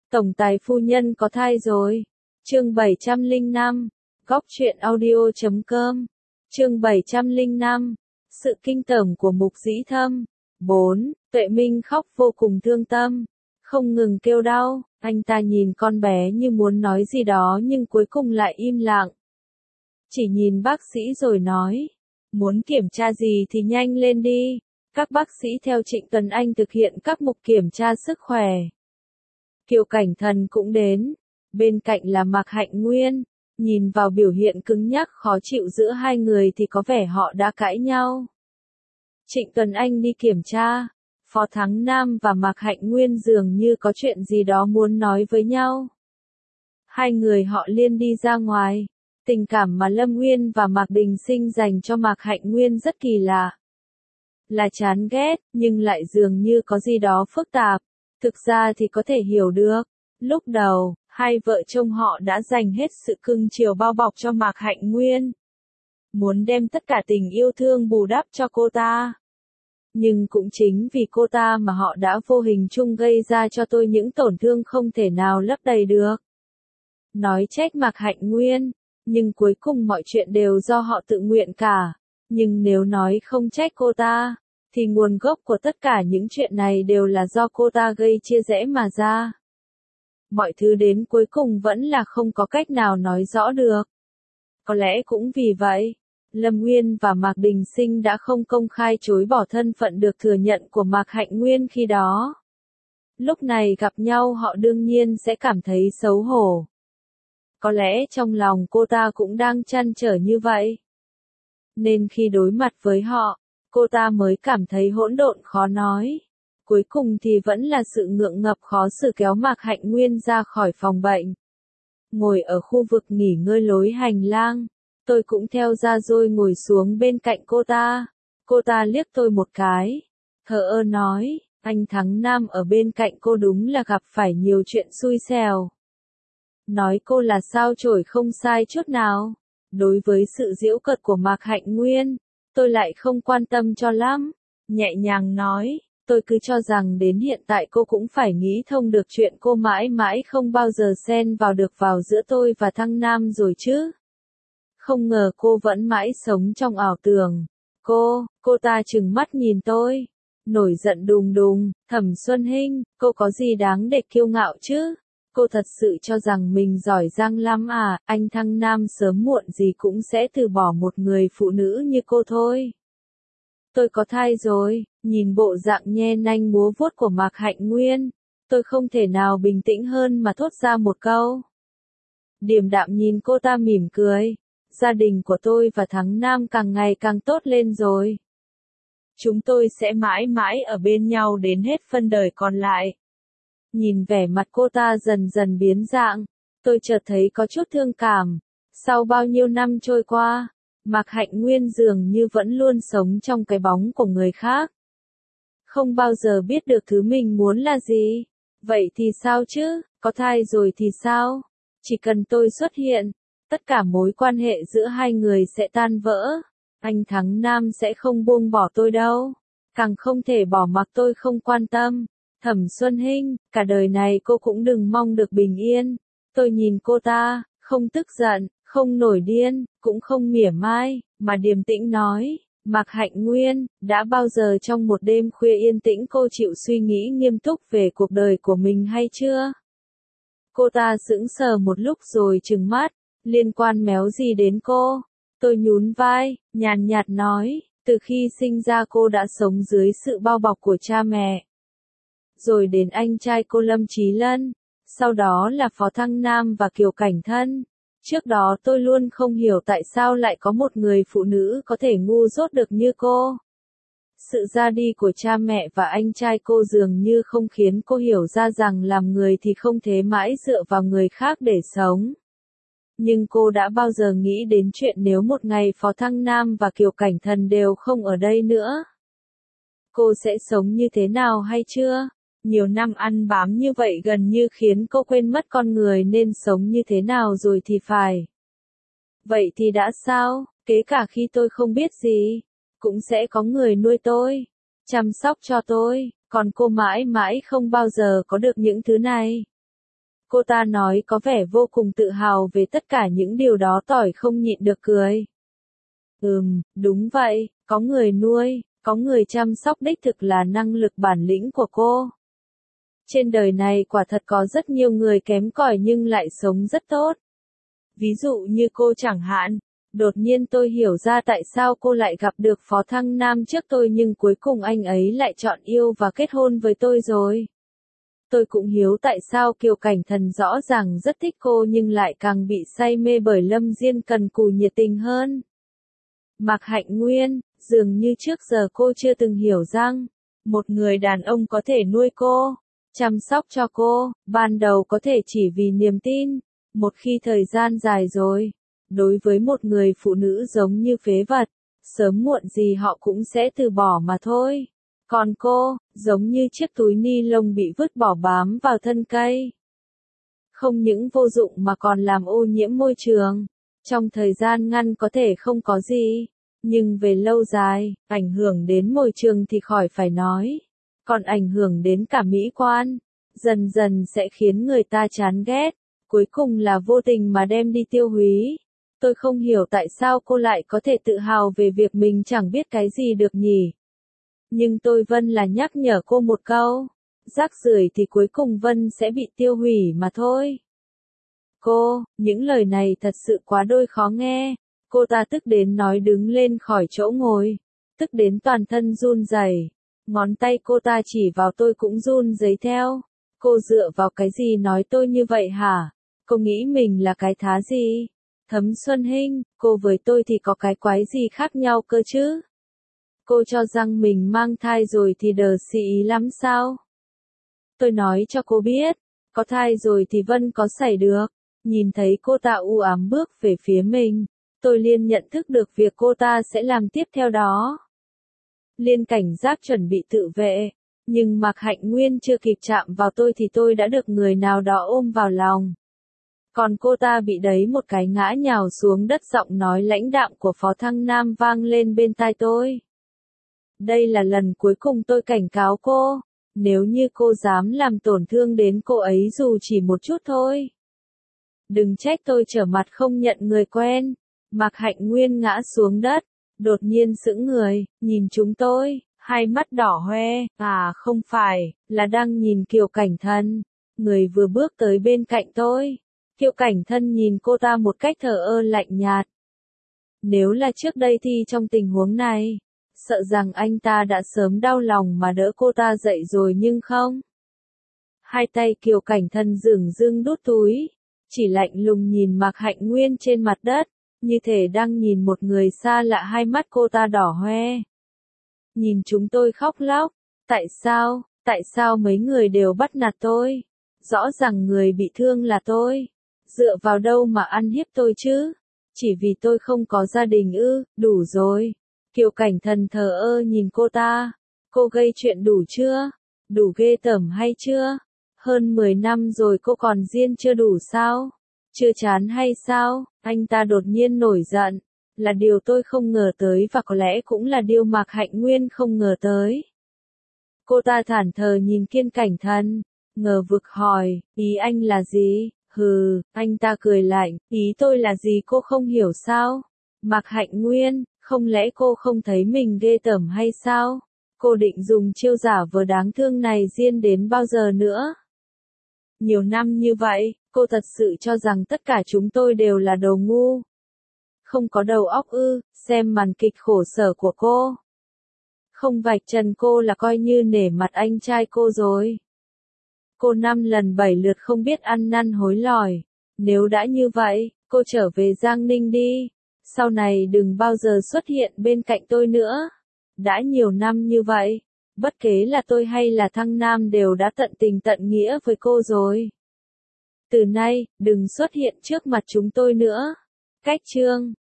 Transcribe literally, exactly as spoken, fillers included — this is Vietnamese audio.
Tổng tài phu nhân có thai rồi. Chương bảy trăm lẻ năm, góc truyện audio chấm com. Chương bảy trăm lẻ năm, sự kinh tởm của Mục Dĩ Thâm. bốn. Tuệ Minh khóc vô cùng thương tâm, không ngừng kêu đau, anh ta nhìn con bé như muốn nói gì đó nhưng cuối cùng lại im lặng. Chỉ nhìn bác sĩ rồi nói, muốn kiểm tra gì thì nhanh lên đi. Các bác sĩ theo Trịnh Tuấn Anh thực hiện các mục kiểm tra sức khỏe. Kiều Cảnh Thần cũng đến, bên cạnh là Mạc Hạnh Nguyên, nhìn vào biểu hiện cứng nhắc khó chịu giữa hai người thì có vẻ họ đã cãi nhau. Trịnh Tuấn Anh đi kiểm tra, Phó Thắng Nam và Mạc Hạnh Nguyên dường như có chuyện gì đó muốn nói với nhau. Hai người họ liên đi ra ngoài, tình cảm mà Lâm Nguyên và Mạc Đình Sinh dành cho Mạc Hạnh Nguyên rất kỳ lạ. Là chán ghét, nhưng lại dường như có gì đó phức tạp. Thực ra thì có thể hiểu được. Lúc đầu, hai vợ chồng họ đã dành hết sự cưng chiều bao bọc cho Mạc Hạnh Nguyên. Muốn đem tất cả tình yêu thương bù đắp cho cô ta. Nhưng cũng chính vì cô ta mà họ đã vô hình chung gây ra cho tôi những tổn thương không thể nào lấp đầy được. Nói trách Mạc Hạnh Nguyên, nhưng cuối cùng mọi chuyện đều do họ tự nguyện cả. Nhưng nếu nói không trách cô ta, thì nguồn gốc của tất cả những chuyện này đều là do cô ta gây chia rẽ mà ra. Mọi thứ đến cuối cùng vẫn là không có cách nào nói rõ được. Có lẽ cũng vì vậy, Lâm Nguyên và Mạc Đình Sinh đã không công khai chối bỏ thân phận được thừa nhận của Mạc Hạnh Nguyên khi đó. Lúc này gặp nhau họ đương nhiên sẽ cảm thấy xấu hổ. Có lẽ trong lòng cô ta cũng đang trăn trở như vậy. Nên khi đối mặt với họ, cô ta mới cảm thấy hỗn độn khó nói. Cuối cùng thì vẫn là sự ngượng ngập khó xử kéo Mạc Hạnh Nguyên ra khỏi phòng bệnh. Ngồi ở khu vực nghỉ ngơi lối hành lang, tôi cũng theo ra rồi ngồi xuống bên cạnh cô ta. Cô ta liếc tôi một cái, thờ ơ nói, anh Thắng Nam ở bên cạnh cô đúng là gặp phải nhiều chuyện xui xẻo. Nói cô là sao chổi không sai chút nào. Đối với sự giễu cợt của Mạc Hạnh Nguyên, tôi lại không quan tâm cho lắm. Nhẹ nhàng nói, tôi cứ cho rằng đến hiện tại cô cũng phải nghĩ thông được chuyện cô mãi mãi không bao giờ xen vào được vào giữa tôi và Thăng Nam rồi chứ. Không ngờ cô vẫn mãi sống trong ảo tưởng. Cô, cô ta trừng mắt nhìn tôi, nổi giận đùng đùng, Thẩm Xuân Hinh, cô có gì đáng để kiêu ngạo chứ? Cô thật sự cho rằng mình giỏi giang lắm à, anh Thăng Nam sớm muộn gì cũng sẽ từ bỏ một người phụ nữ như cô thôi. Tôi có thai rồi, nhìn bộ dạng nhe nanh múa vuốt của Mạc Hạnh Nguyên, tôi không thể nào bình tĩnh hơn mà thốt ra một câu. Điềm đạm nhìn cô ta mỉm cười, gia đình của tôi và Thắng Nam càng ngày càng tốt lên rồi. Chúng tôi sẽ mãi mãi ở bên nhau đến hết phân đời còn lại. Nhìn vẻ mặt cô ta dần dần biến dạng, tôi chợt thấy có chút thương cảm. Sau bao nhiêu năm trôi qua, Mạc Hạnh Nguyên dường như vẫn luôn sống trong cái bóng của người khác. Không bao giờ biết được thứ mình muốn là gì. Vậy thì sao chứ, có thai rồi thì sao? Chỉ cần tôi xuất hiện, tất cả mối quan hệ giữa hai người sẽ tan vỡ. Anh Thắng Nam sẽ không buông bỏ tôi đâu. Càng không thể bỏ mặc tôi không quan tâm. Thẩm Xuân Hinh, cả đời này cô cũng đừng mong được bình yên. Tôi nhìn cô ta, không tức giận, không nổi điên, cũng không mỉa mai, mà điềm tĩnh nói, Mạc Hạnh Nguyên, đã bao giờ trong một đêm khuya yên tĩnh cô chịu suy nghĩ nghiêm túc về cuộc đời của mình hay chưa? Cô ta sững sờ một lúc rồi trừng mắt, liên quan méo gì đến cô? Tôi nhún vai, nhàn nhạt nói, từ khi sinh ra cô đã sống dưới sự bao bọc của cha mẹ. Rồi đến anh trai cô Lâm Chí Lân, sau đó là Phó Thăng Nam và Kiều Cảnh Thân. Trước đó tôi luôn không hiểu tại sao lại có một người phụ nữ có thể ngu dốt được như cô. Sự ra đi của cha mẹ và anh trai cô dường như không khiến cô hiểu ra rằng làm người thì không thể mãi dựa vào người khác để sống. Nhưng cô đã bao giờ nghĩ đến chuyện nếu một ngày Phó Thăng Nam và Kiều Cảnh Thần đều không ở đây nữa? Cô sẽ sống như thế nào hay chưa? Nhiều năm ăn bám như vậy gần như khiến cô quên mất con người nên sống như thế nào rồi thì phải. Vậy thì đã sao, kể cả khi tôi không biết gì, cũng sẽ có người nuôi tôi, chăm sóc cho tôi, còn cô mãi mãi không bao giờ có được những thứ này. Cô ta nói có vẻ vô cùng tự hào về tất cả những điều đó, tỏi không nhịn được cười. Ừm, đúng vậy, có người nuôi, có người chăm sóc đích thực là năng lực bản lĩnh của cô. Trên đời này quả thật có rất nhiều người kém cỏi nhưng lại sống rất tốt. Ví dụ như cô chẳng hạn. Đột nhiên tôi hiểu ra tại sao cô lại gặp được Phó Thăng Nam trước tôi nhưng cuối cùng anh ấy lại chọn yêu và kết hôn với tôi rồi. Tôi cũng hiểu tại sao Kiều Cảnh Thần rõ ràng rất thích cô nhưng lại càng bị say mê bởi Lâm Diên cần cù nhiệt tình hơn. Mạc Hạnh Nguyên, dường như trước giờ cô chưa từng hiểu rằng, một người đàn ông có thể nuôi cô, chăm sóc cho cô, ban đầu có thể chỉ vì niềm tin, một khi thời gian dài rồi. Đối với một người phụ nữ giống như phế vật, sớm muộn gì họ cũng sẽ từ bỏ mà thôi. Còn cô, giống như chiếc túi ni lông bị vứt bỏ bám vào thân cây. Không những vô dụng mà còn làm ô nhiễm môi trường. Trong thời gian ngắn có thể không có gì, nhưng về lâu dài, ảnh hưởng đến môi trường thì khỏi phải nói. Còn ảnh hưởng đến cả mỹ quan, dần dần sẽ khiến người ta chán ghét, cuối cùng là vô tình mà đem đi tiêu hủy. Tôi không hiểu tại sao cô lại có thể tự hào về việc mình chẳng biết cái gì được nhỉ. Nhưng tôi Vân là nhắc nhở cô một câu. Rác rưởi thì cuối cùng Vân sẽ bị tiêu hủy mà thôi. Cô, những lời này thật sự quá đôi khó nghe. Cô ta tức đến nói đứng lên khỏi chỗ ngồi. Tức đến toàn thân run rẩy. Ngón tay cô ta chỉ vào tôi cũng run rẩy theo. Cô dựa vào cái gì nói tôi như vậy hả? Cô nghĩ mình là cái thá gì? Thấm Xuân Hinh, cô với tôi thì có cái quái gì khác nhau cơ chứ? Cô cho rằng mình mang thai rồi thì đờ xị ý lắm sao? Tôi nói cho cô biết, có thai rồi thì Vân có xảy được. Nhìn thấy cô ta u ám bước về phía mình, tôi liền nhận thức được việc cô ta sẽ làm tiếp theo đó. Liên cảnh giác chuẩn bị tự vệ, nhưng Mạc Hạnh Nguyên chưa kịp chạm vào tôi thì tôi đã được người nào đó ôm vào lòng. Còn cô ta bị đẩy một cái ngã nhào xuống đất, giọng nói lãnh đạm của Phó Thăng Nam vang lên bên tai tôi. Đây là lần cuối cùng tôi cảnh cáo cô, nếu như cô dám làm tổn thương đến cô ấy dù chỉ một chút thôi. Đừng trách tôi trở mặt không nhận người quen. Mạc Hạnh Nguyên ngã xuống đất, đột nhiên sững người, nhìn chúng tôi, hai mắt đỏ hoe, à không phải, là đang nhìn Kiều Cảnh Thần, người vừa bước tới bên cạnh tôi. Kiều Cảnh Thân nhìn cô ta một cách thờ ơ lạnh nhạt. Nếu là trước đây thì trong tình huống này, sợ rằng anh ta đã sớm đau lòng mà đỡ cô ta dậy rồi nhưng không. Hai tay Kiều Cảnh Thân dửng dưng đút túi, chỉ lạnh lùng nhìn Mạc Hạnh Nguyên trên mặt đất, như thể đang nhìn một người xa lạ. Hai mắt cô ta đỏ hoe. Nhìn chúng tôi khóc lóc, tại sao, tại sao mấy người đều bắt nạt tôi? Rõ ràng người bị thương là tôi. Dựa vào đâu mà ăn hiếp tôi chứ? Chỉ vì tôi không có gia đình ư? Đủ rồi. Kiều Cảnh Thần thờ ơ nhìn cô ta. Cô gây chuyện đủ chưa? Đủ ghê tởm hay chưa? Hơn mười năm rồi cô còn riêng chưa đủ sao? Chưa chán hay sao? Anh ta đột nhiên nổi giận. Là điều tôi không ngờ tới và có lẽ cũng là điều Mạc Hạnh Nguyên không ngờ tới. Cô ta thản thờ nhìn Kiên Cảnh Thần, ngờ vực hỏi, ý anh là gì? Hừ, anh ta cười lạnh, ý tôi là gì cô không hiểu sao? Mạc Hạnh Nguyên, không lẽ cô không thấy mình ghê tởm hay sao? Cô định dùng chiêu giả vờ đáng thương này riêng đến bao giờ nữa? Nhiều năm như vậy, cô thật sự cho rằng tất cả chúng tôi đều là đồ ngu. Không có đầu óc ư? Xem màn kịch khổ sở của cô. Không vạch trần cô là coi như nể mặt anh trai cô rồi. Cô năm lần bảy lượt không biết ăn năn hối lỗi. Nếu đã như vậy, cô trở về Giang Ninh đi. Sau này đừng bao giờ xuất hiện bên cạnh tôi nữa. Đã nhiều năm như vậy, bất kể là tôi hay là Thăng Nam đều đã tận tình tận nghĩa với cô rồi. Từ nay, đừng xuất hiện trước mặt chúng tôi nữa. Cách chương